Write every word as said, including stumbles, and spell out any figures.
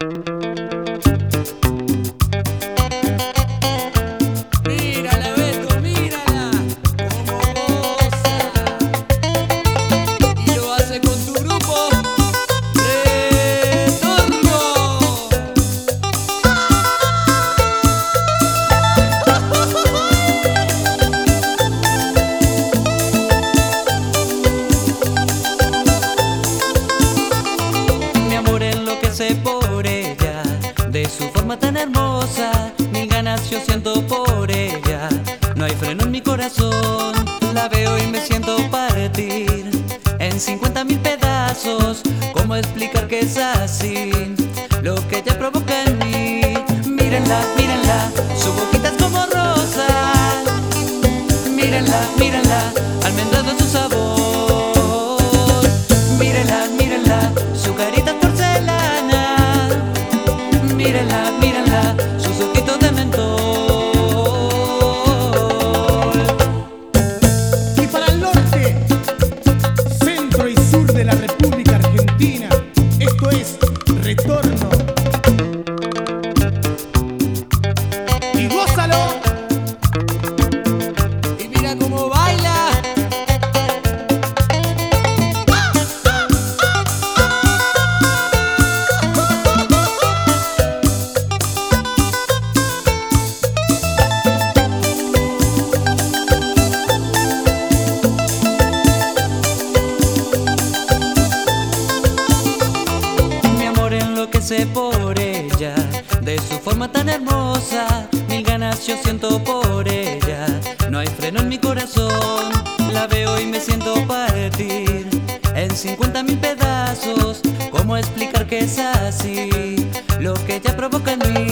Mírala, Beto, mírala, cómo goza. Y lo hace con tu grupo Retorno. Mi amor enloquece por ella, de su forma tan hermosa, mil ganas yo siento por ella, no hay freno en mi corazón. La veo y me siento partir en cincuenta mil pedazos. ¿Cómo explicar que es así lo que ella provoca en mí? Mírenla, mírenla, su boquita es como rosa. Mírenla, mírenla, almendrado es su sabor. Mírenla, mírenla, su carita es porcelana. Mírenla, mírenla, sus ojitos de mentol. Y para el norte, centro y sur de la República Argentina, esto es Retorno. Y gózalo. Y mira cómo baila. Mi amor enloquece por ella, de su forma tan hermosa, mil ganas yo siento por ella, no hay freno en mi corazón. La veo y me siento partir en cincuenta mil pedazos. ¿Cómo explicar que es así lo que ella provoca en mí?